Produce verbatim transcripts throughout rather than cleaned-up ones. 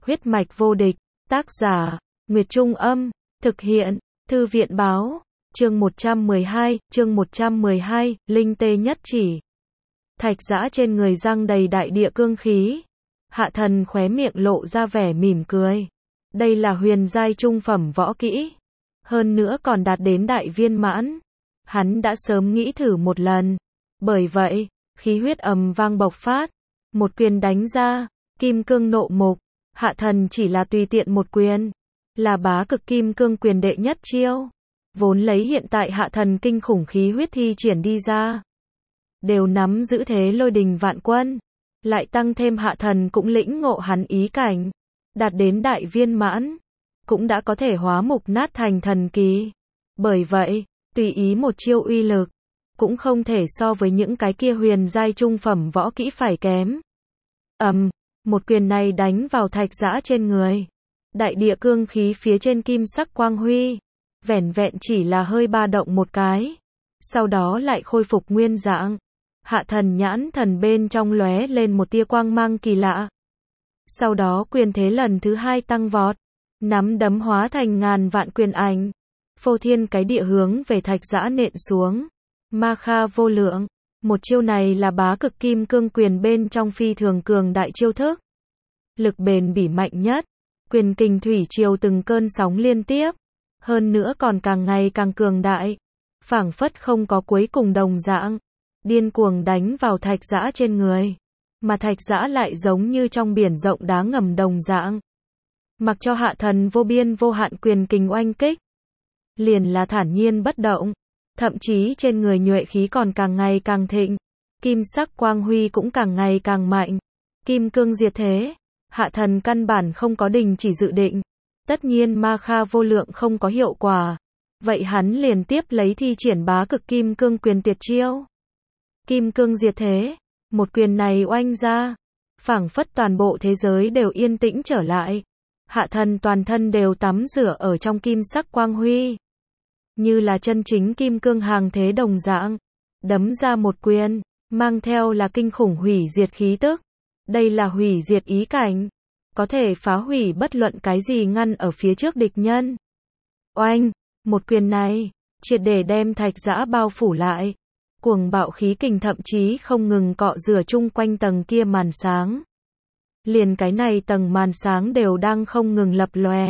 Huyết mạch vô địch, tác giả, Nguyệt Trung Âm, thực hiện, Thư viện Báo, chương một trăm mười hai, chương một trăm mười hai, Linh Tê Nhất Chỉ. Thạch Dã trên người răng đầy đại địa cương khí. Hạ Thần khóe miệng lộ ra vẻ mỉm cười. Đây là huyền giai trung phẩm võ kỹ. Hơn nữa còn đạt đến đại viên mãn. Hắn đã sớm nghĩ thử một lần. Bởi vậy, khí huyết ầm vang bộc phát. Một quyền đánh ra, kim cương nộ mục. Hạ Thần chỉ là tùy tiện một quyền. Là bá cực kim cương quyền đệ nhất chiêu. Vốn lấy hiện tại Hạ Thần kinh khủng khí huyết thi triển đi ra. Đều nắm giữ thế lôi đình vạn quân. Lại tăng thêm Hạ Thần cũng lĩnh ngộ hắn ý cảnh. Đạt đến đại viên mãn. Cũng đã có thể hóa mục nát thành thần kỳ. Bởi vậy, tùy ý một chiêu uy lực. Cũng không thể so với những cái kia huyền giai trung phẩm võ kỹ phải kém. Ầm, một quyền này đánh vào Thạch Dã trên người. Đại địa cương khí phía trên kim sắc quang huy. Vẻn vẹn chỉ là hơi ba động một cái. Sau đó lại khôi phục nguyên dạng. Hạ Thần nhãn thần bên trong lóe lên một tia quang mang kỳ lạ. Sau đó quyền thế lần thứ hai tăng vọt. Nắm đấm hóa thành ngàn vạn quyền ảnh. Phô thiên cái địa hướng về Thạch Dã nện xuống. Ma kha vô lượng. Một chiêu này là bá cực kim cương quyền bên trong phi thường cường đại chiêu thức. Lực bền bỉ mạnh nhất. Quyền kình thủy triều từng cơn sóng liên tiếp. Hơn nữa còn càng ngày càng cường đại. Phảng phất không có cuối cùng đồng dạng. Điên cuồng đánh vào Thạch Dã trên người. Mà Thạch Dã lại giống như trong biển rộng đá ngầm đồng dạng. Mặc cho Hạ Thần vô biên vô hạn quyền kình oanh kích. Liền là thản nhiên bất động. Thậm chí trên người nhuệ khí còn càng ngày càng thịnh. Kim sắc quang huy cũng càng ngày càng mạnh. Kim cương diệt thế. Hạ Thần căn bản không có đình chỉ dự định. Tất nhiên ma kha vô lượng không có hiệu quả. Vậy hắn liền tiếp lấy thi triển bá cực kim cương quyền tuyệt chiêu. Kim cương diệt thế. Một quyền này oanh ra. Phảng phất toàn bộ thế giới đều yên tĩnh trở lại. Hạ Thần toàn thân đều tắm rửa ở trong kim sắc quang huy. Như là chân chính kim cương hàng thế đồng dạng. Đấm ra một quyền. Mang theo là kinh khủng hủy diệt khí tức. Đây là hủy diệt ý cảnh. Có thể phá hủy bất luận cái gì ngăn ở phía trước địch nhân. Oanh, một quyền này, triệt để đem Thạch Dã bao phủ lại. Cuồng bạo khí kình thậm chí không ngừng cọ rửa chung quanh tầng kia màn sáng. Liền cái này tầng màn sáng đều đang không ngừng lập lòe.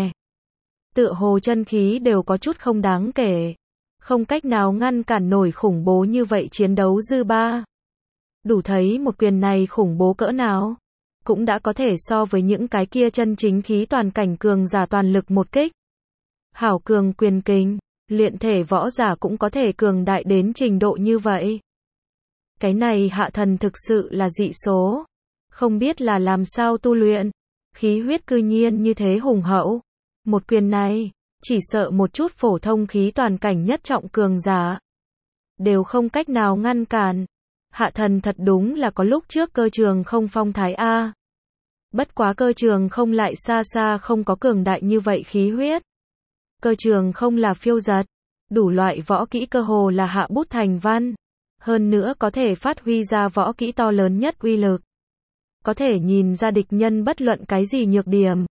Tựa hồ chân khí đều có chút không đáng kể. Không cách nào ngăn cản nổi khủng bố như vậy chiến đấu dư ba. Đủ thấy một quyền này khủng bố cỡ nào. Cũng đã có thể so với những cái kia chân chính khí toàn cảnh cường giả toàn lực một kích. Hảo cường quyền kình, luyện thể võ giả cũng có thể cường đại đến trình độ như vậy. Cái này Hạ Thần thực sự là dị số. Không biết là làm sao tu luyện. Khí huyết cư nhiên như thế hùng hậu. Một quyền này, chỉ sợ một chút phổ thông khí toàn cảnh nhất trọng cường giả. Đều không cách nào ngăn cản. Hạ Thần thật đúng là có lúc trước cơ trường không phong thái A. Bất quá cơ trường không lại xa xa không có cường đại như vậy khí huyết. Cơ trường không là phiêu giật. Đủ loại võ kỹ cơ hồ là hạ bút thành văn. Hơn nữa có thể phát huy ra võ kỹ to lớn nhất uy lực. Có thể nhìn ra địch nhân bất luận cái gì nhược điểm.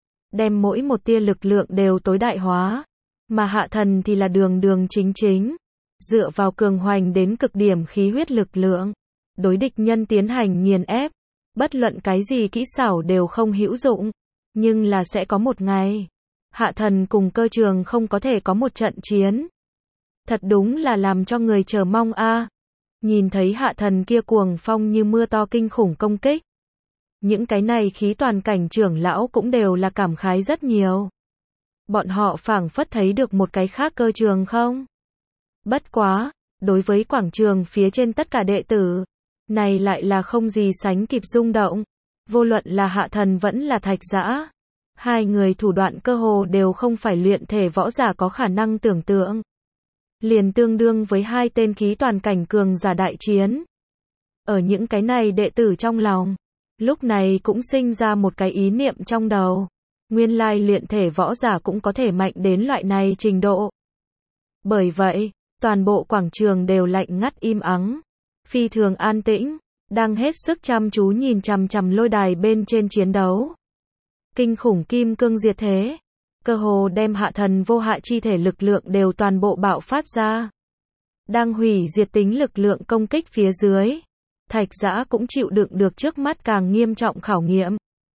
Đem mỗi một tia lực lượng đều tối đại hóa. Mà Hạ Thần thì là đường đường chính chính. Dựa vào cường hoành đến cực điểm khí huyết lực lượng. Đối địch nhân tiến hành nghiền ép. Bất luận cái gì kỹ xảo đều không hữu dụng. Nhưng là sẽ có một ngày. Hạ Thần cùng cơ trường không có thể có một trận chiến. Thật đúng là làm cho người chờ mong a. Nhìn thấy Hạ Thần kia cuồng phong như mưa to kinh khủng công kích. Những cái này khí toàn cảnh trưởng lão cũng đều là cảm khái rất nhiều. Bọn họ phảng phất thấy được một cái khác cơ trường không? Bất quá, đối với quảng trường phía trên tất cả đệ tử, này lại là không gì sánh kịp rung động. Vô luận là Hạ Thần vẫn là Thạch Dã. Hai người thủ đoạn cơ hồ đều không phải luyện thể võ giả có khả năng tưởng tượng. Liền tương đương với hai tên khí toàn cảnh cường giả đại chiến. Ở những cái này đệ tử trong lòng, lúc này cũng sinh ra một cái ý niệm trong đầu. Nguyên lai luyện thể võ giả cũng có thể mạnh đến loại này trình độ. Bởi vậy, toàn bộ quảng trường đều lạnh ngắt im ắng. Phi thường an tĩnh, đang hết sức chăm chú nhìn chằm chằm lôi đài bên trên chiến đấu. kinh khủng kim cương diệt thế, cơ hồ đem hạ thần vô hạ chi thể lực lượng đều toàn bộ bạo phát ra. Đang hủy diệt tính lực lượng công kích phía dưới, Thạch Dã cũng chịu đựng được trước mắt càng nghiêm trọng khảo nghiệm.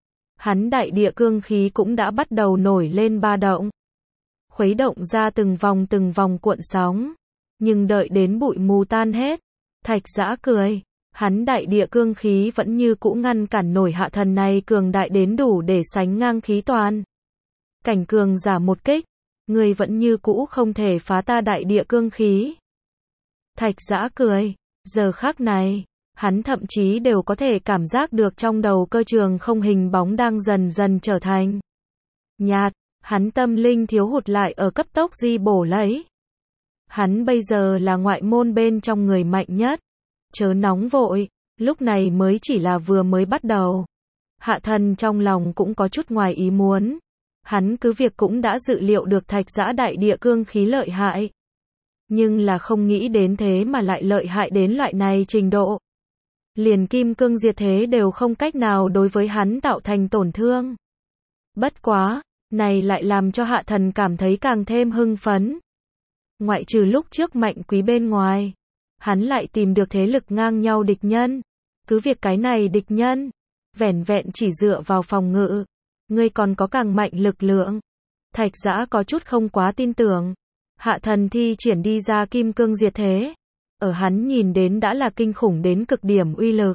Hắn đại địa cương khí cũng đã bắt đầu nổi lên ba động, khuấy động ra từng vòng từng vòng cuộn sóng, nhưng đợi đến bụi mù tan hết, Thạch Dã cười, hắn đại địa cương khí vẫn như cũ ngăn cản nổi hạ thần này cường đại đến đủ để sánh ngang khí toàn cảnh cường giả một kích, người vẫn như cũ không thể phá ta đại địa cương khí. Thạch Dã cười, giờ khắc này, hắn thậm chí đều có thể cảm giác được trong đầu cơ trường không hình bóng đang dần dần trở thành nhạt, hắn tâm linh thiếu hụt lại ở cấp tốc di bổ lấy. Hắn bây giờ là ngoại môn bên trong người mạnh nhất, chớ nóng vội, lúc này mới chỉ là vừa mới bắt đầu. Hạ thần trong lòng cũng có chút ngoài ý muốn, hắn cứ việc cũng đã dự liệu được Thạch Dã đại địa cương khí lợi hại, nhưng là không nghĩ đến thế mà lại lợi hại đến loại này trình độ. Liền kim cương diệt thế đều không cách nào đối với hắn tạo thành tổn thương. Bất quá, này lại làm cho hạ thần cảm thấy càng thêm hưng phấn. Ngoại trừ lúc trước Mạnh Quý bên ngoài, hắn lại tìm được thế lực ngang nhau địch nhân. Cứ việc cái này địch nhân, vẻn vẹn chỉ dựa vào phòng ngự, ngươi còn có càng mạnh lực lượng. Thạch Dã có chút không quá tin tưởng. Hạ thần thi triển đi ra kim cương diệt thế, ở hắn nhìn đến đã là kinh khủng đến cực điểm uy lực.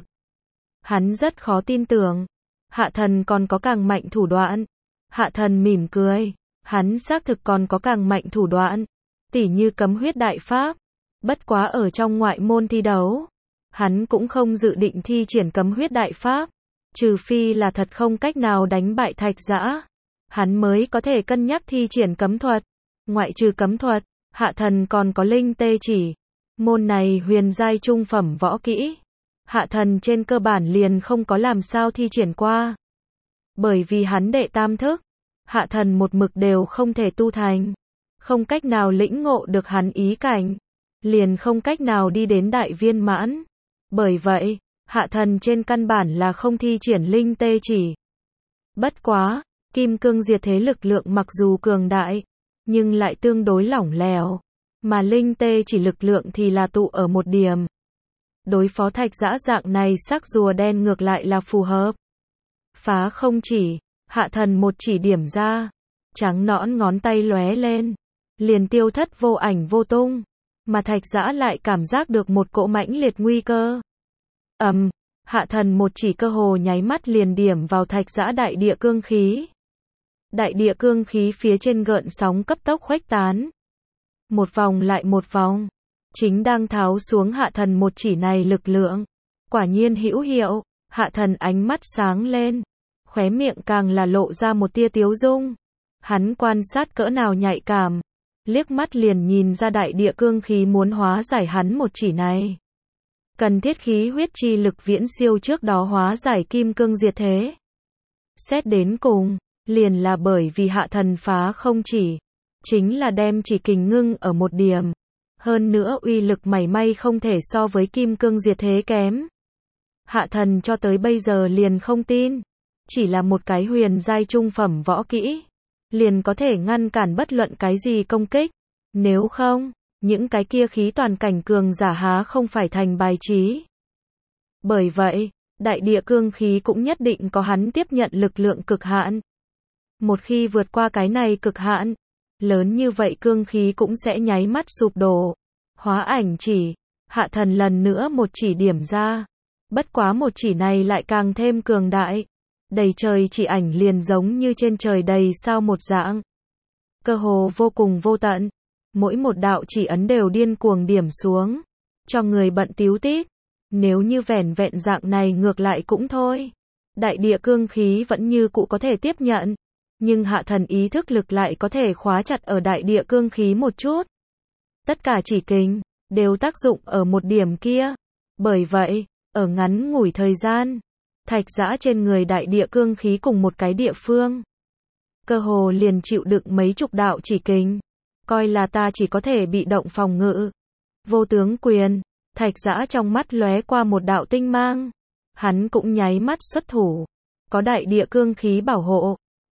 Hắn rất khó tin tưởng, hạ thần còn có càng mạnh thủ đoạn. Hạ thần mỉm cười, hắn xác thực còn có càng mạnh thủ đoạn, tỉ như cấm huyết đại pháp. Bất quá ở trong ngoại môn thi đấu, hắn cũng không dự định thi triển cấm huyết đại pháp, trừ phi là thật không cách nào đánh bại Thạch Dã, hắn mới có thể cân nhắc thi triển cấm thuật. Ngoại trừ cấm thuật, hạ thần còn có linh tê chỉ. Môn này huyền giai trung phẩm võ kỹ, hạ thần trên cơ bản liền không có làm sao thi triển qua. Bởi vì hắn đệ tam thức, hạ thần một mực đều không thể tu thành, không cách nào lĩnh ngộ được hắn ý cảnh, liền không cách nào đi đến đại viên mãn. Bởi vậy, hạ thần trên căn bản là không thi triển linh tê chỉ. Bất quá, kim cương diệt thế lực lượng mặc dù cường đại, nhưng lại tương đối lỏng lẻo, mà linh tê chỉ lực lượng thì là tụ ở một điểm. Đối phó Thạch Dã dạng này sắc rùa đen ngược lại là phù hợp. Phá không chỉ, hạ thần một chỉ điểm ra, trắng nõn ngón tay lóe lên, liền tiêu thất vô ảnh vô tung, mà Thạch Dã lại cảm giác được một cỗ mãnh liệt nguy cơ. Ầm, um, hạ thần một chỉ cơ hồ nháy mắt liền điểm vào Thạch Dã đại địa cương khí. Đại địa cương khí phía trên gợn sóng cấp tốc khuếch tán. Một vòng lại một vòng, chính đang tháo xuống hạ thần một chỉ này lực lượng. Quả nhiên hữu hiệu, hạ thần ánh mắt sáng lên, khóe miệng càng là lộ ra một tia tiếu dung. Hắn quan sát cỡ nào nhạy cảm, liếc mắt liền nhìn ra đại địa cương khí muốn hóa giải hắn một chỉ này. Cần thiết khí huyết chi lực viễn siêu trước đó hóa giải kim cương diệt thế. Xét đến cùng, liền là bởi vì hạ thần phá không chỉ, chính là đem chỉ kình ngưng ở một điểm. Hơn nữa uy lực mảy may không thể so với kim cương diệt thế kém. Hạ thần cho tới bây giờ liền không tin, chỉ là một cái huyền giai trung phẩm võ kỹ, liền có thể ngăn cản bất luận cái gì công kích. Nếu không, những cái kia khí toàn cảnh cường giả há không phải thành bài trí. Bởi vậy, đại địa cương khí cũng nhất định có hắn tiếp nhận lực lượng cực hạn. Một khi vượt qua cái này cực hạn, lớn như vậy cương khí cũng sẽ nháy mắt sụp đổ. Hóa ảnh chỉ, hạ thần lần nữa một chỉ điểm ra. Bất quá một chỉ này lại càng thêm cường đại. Đầy trời chỉ ảnh liền giống như trên trời đầy sao một dạng. Cơ hồ vô cùng vô tận. Mỗi một đạo chỉ ấn đều điên cuồng điểm xuống, cho người bận tíu tít. Nếu như vẻn vẹn dạng này ngược lại cũng thôi. Đại địa cương khí vẫn như cũ có thể tiếp nhận. Nhưng hạ thần ý thức lực lại có thể khóa chặt ở đại địa cương khí một chút. Tất cả chỉ kình, đều tác dụng ở một điểm kia. Bởi vậy, ở ngắn ngủi thời gian, Thạch Dã trên người đại địa cương khí cùng một cái địa phương, cơ hồ liền chịu đựng mấy chục đạo chỉ kình. Coi là ta chỉ có thể bị động phòng ngự. Vô tướng quyền, Thạch Dã trong mắt lóe qua một đạo tinh mang. Hắn cũng nháy mắt xuất thủ. Có đại địa cương khí bảo hộ,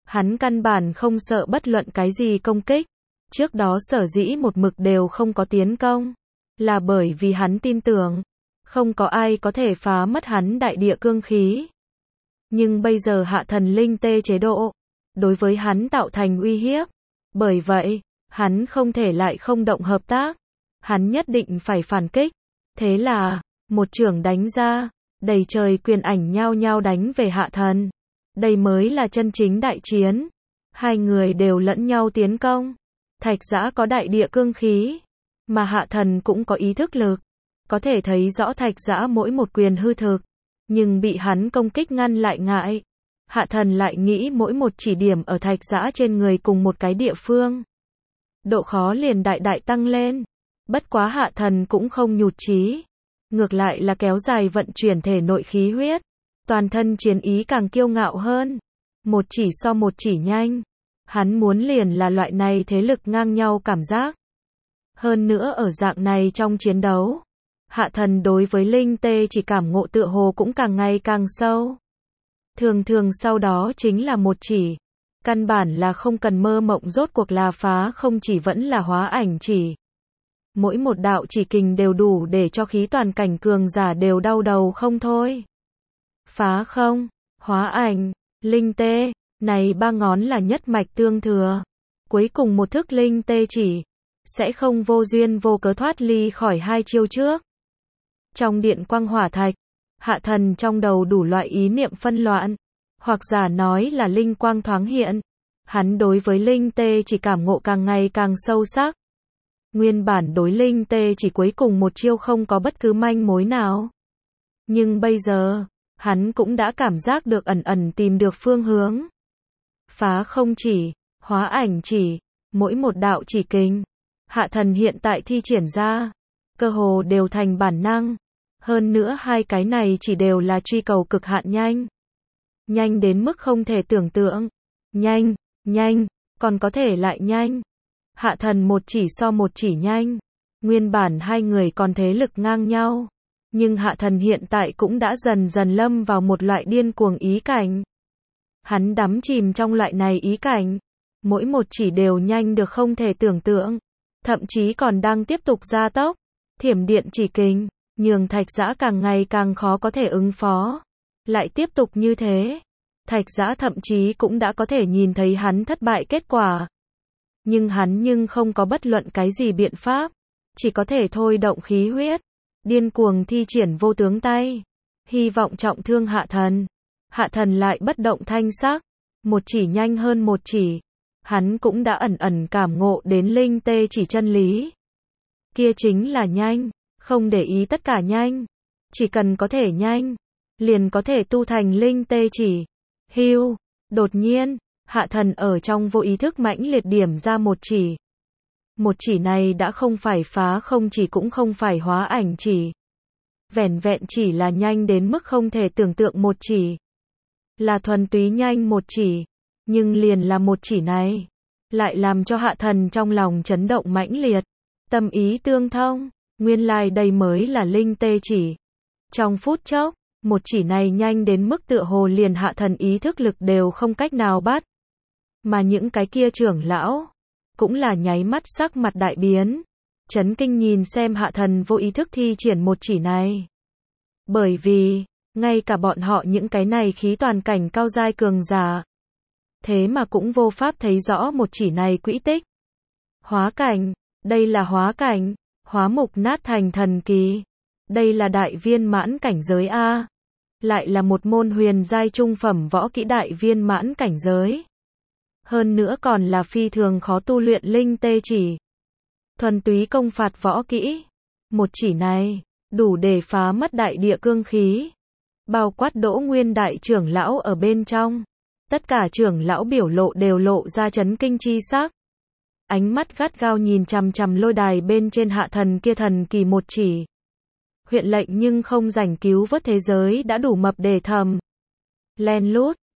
Hắn căn bản không sợ bất luận cái gì công kích. Trước đó sở dĩ một mực đều không có tiến công, là bởi vì hắn tin tưởng, không có ai có thể phá mất hắn đại địa cương khí. Nhưng bây giờ hạ thần linh tê chế độ, đối với hắn tạo thành uy hiếp. Bởi vậy, hắn không thể lại không động hợp tác. Hắn nhất định phải phản kích. Thế là, một chưởng đánh ra, đầy trời quyền ảnh nhao nhao đánh về hạ thần. Đây mới là chân chính đại chiến. Hai người đều lẫn nhau tiến công. Thạch Giã có đại địa cương khí, mà hạ thần cũng có ý thức lực. Có thể thấy rõ Thạch Giã mỗi một quyền hư thực, nhưng bị hắn công kích ngăn lại ngại. Hạ thần lại nghĩ mỗi một chỉ điểm ở Thạch Giã trên người cùng một cái địa phương, độ khó liền đại đại tăng lên. Bất quá hạ thần cũng không nhụt chí, ngược lại là kéo dài vận chuyển thể nội khí huyết, toàn thân chiến ý càng kiêu ngạo hơn. Một chỉ so một chỉ nhanh. Hắn muốn liền là loại này thế lực ngang nhau cảm giác. Hơn nữa ở dạng này trong chiến đấu, hạ thần đối với linh tê chỉ cảm ngộ tựa hồ cũng càng ngày càng sâu. Thường thường sau đó chính là một chỉ. Căn bản là không cần mơ mộng rốt cuộc là phá không chỉ vẫn là hóa ảnh chỉ. Mỗi một đạo chỉ kình đều đủ để cho khí toàn cảnh cường giả đều đau đầu không thôi. Phá không, hóa ảnh, linh tê, này ba ngón là nhất mạch tương thừa. Cuối cùng một thức linh tê chỉ, sẽ không vô duyên vô cớ thoát ly khỏi hai chiêu trước. Trong điện quang hỏa thạch, hạ thần trong đầu đủ loại ý niệm phân loạn, hoặc giả nói là linh quang thoáng hiện. Hắn đối với linh tê chỉ cảm ngộ càng ngày càng sâu sắc. Nguyên bản đối linh tê chỉ cuối cùng một chiêu không có bất cứ manh mối nào. Nhưng bây giờ, hắn cũng đã cảm giác được ẩn ẩn tìm được phương hướng. Phá không chỉ, hóa ảnh chỉ, mỗi một đạo chỉ kình, hạ thần hiện tại thi triển ra, cơ hồ đều thành bản năng. Hơn nữa hai cái này chỉ đều là truy cầu cực hạn nhanh. Nhanh đến mức không thể tưởng tượng. Nhanh, nhanh, còn có thể lại nhanh. Hạ thần một chỉ so một chỉ nhanh. Nguyên bản hai người còn thế lực ngang nhau. Nhưng hạ thần hiện tại cũng đã dần dần lâm vào một loại điên cuồng ý cảnh. Hắn đắm chìm trong loại này ý cảnh. Mỗi một chỉ đều nhanh được không thể tưởng tượng. Thậm chí còn đang tiếp tục gia tốc. Thiểm điện chỉ kình, nhường Thạch Giã càng ngày càng khó có thể ứng phó. Lại tiếp tục như thế, Thạch Giã thậm chí cũng đã có thể nhìn thấy hắn thất bại kết quả. Nhưng hắn nhưng không có bất luận cái gì biện pháp. Chỉ có thể thôi động khí huyết. Điên cuồng thi triển vô tướng tay. Hy vọng trọng thương hạ thần. Hạ thần lại bất động thanh sắc. Một chỉ nhanh hơn một chỉ. Hắn cũng đã ẩn ẩn cảm ngộ đến linh tê chỉ chân lý. Kia chính là nhanh. Không để ý tất cả nhanh. Chỉ cần có thể nhanh. Liền có thể tu thành linh tê chỉ. Hưu. Đột nhiên, hạ thần ở trong vô ý thức mãnh liệt điểm ra một chỉ. Một chỉ này đã không phải phá không chỉ cũng không phải hóa ảnh chỉ. Vẻn vẹn chỉ là nhanh đến mức không thể tưởng tượng một chỉ. Là thuần túy nhanh một chỉ. Nhưng liền là một chỉ này. Lại làm cho hạ thần trong lòng chấn động mãnh liệt. Tâm ý tương thông. Nguyên lai đây mới là linh tê chỉ. Trong phút chốc, một chỉ này nhanh đến mức tựa hồ liền hạ thần ý thức lực đều không cách nào bắt. Mà những cái kia trưởng lão, cũng là nháy mắt sắc mặt đại biến. Chấn kinh nhìn xem hạ thần vô ý thức thi triển một chỉ này. Bởi vì, ngay cả bọn họ những cái này khí toàn cảnh cao giai cường giả. Thế mà cũng vô pháp thấy rõ một chỉ này quỹ tích. Hóa cảnh, đây là hóa cảnh, hóa mục nát thành thần kỳ. Đây là đại viên mãn cảnh giới A. Lại là một môn huyền giai trung phẩm võ kỹ đại viên mãn cảnh giới. Hơn nữa còn là phi thường khó tu luyện linh tê chỉ. Thuần túy công phạt võ kỹ. Một chỉ này, đủ để phá mất đại địa cương khí. Bao quát Đỗ Nguyên đại trưởng lão ở bên trong. Tất cả trưởng lão biểu lộ đều lộ ra chấn kinh chi sắc. Ánh mắt gắt gao nhìn chằm chằm lôi đài bên trên hạ thần kia thần kỳ một chỉ. Huyện lệnh nhưng không rảnh cứu vớt thế giới đã đủ mập để thầm. Len lút,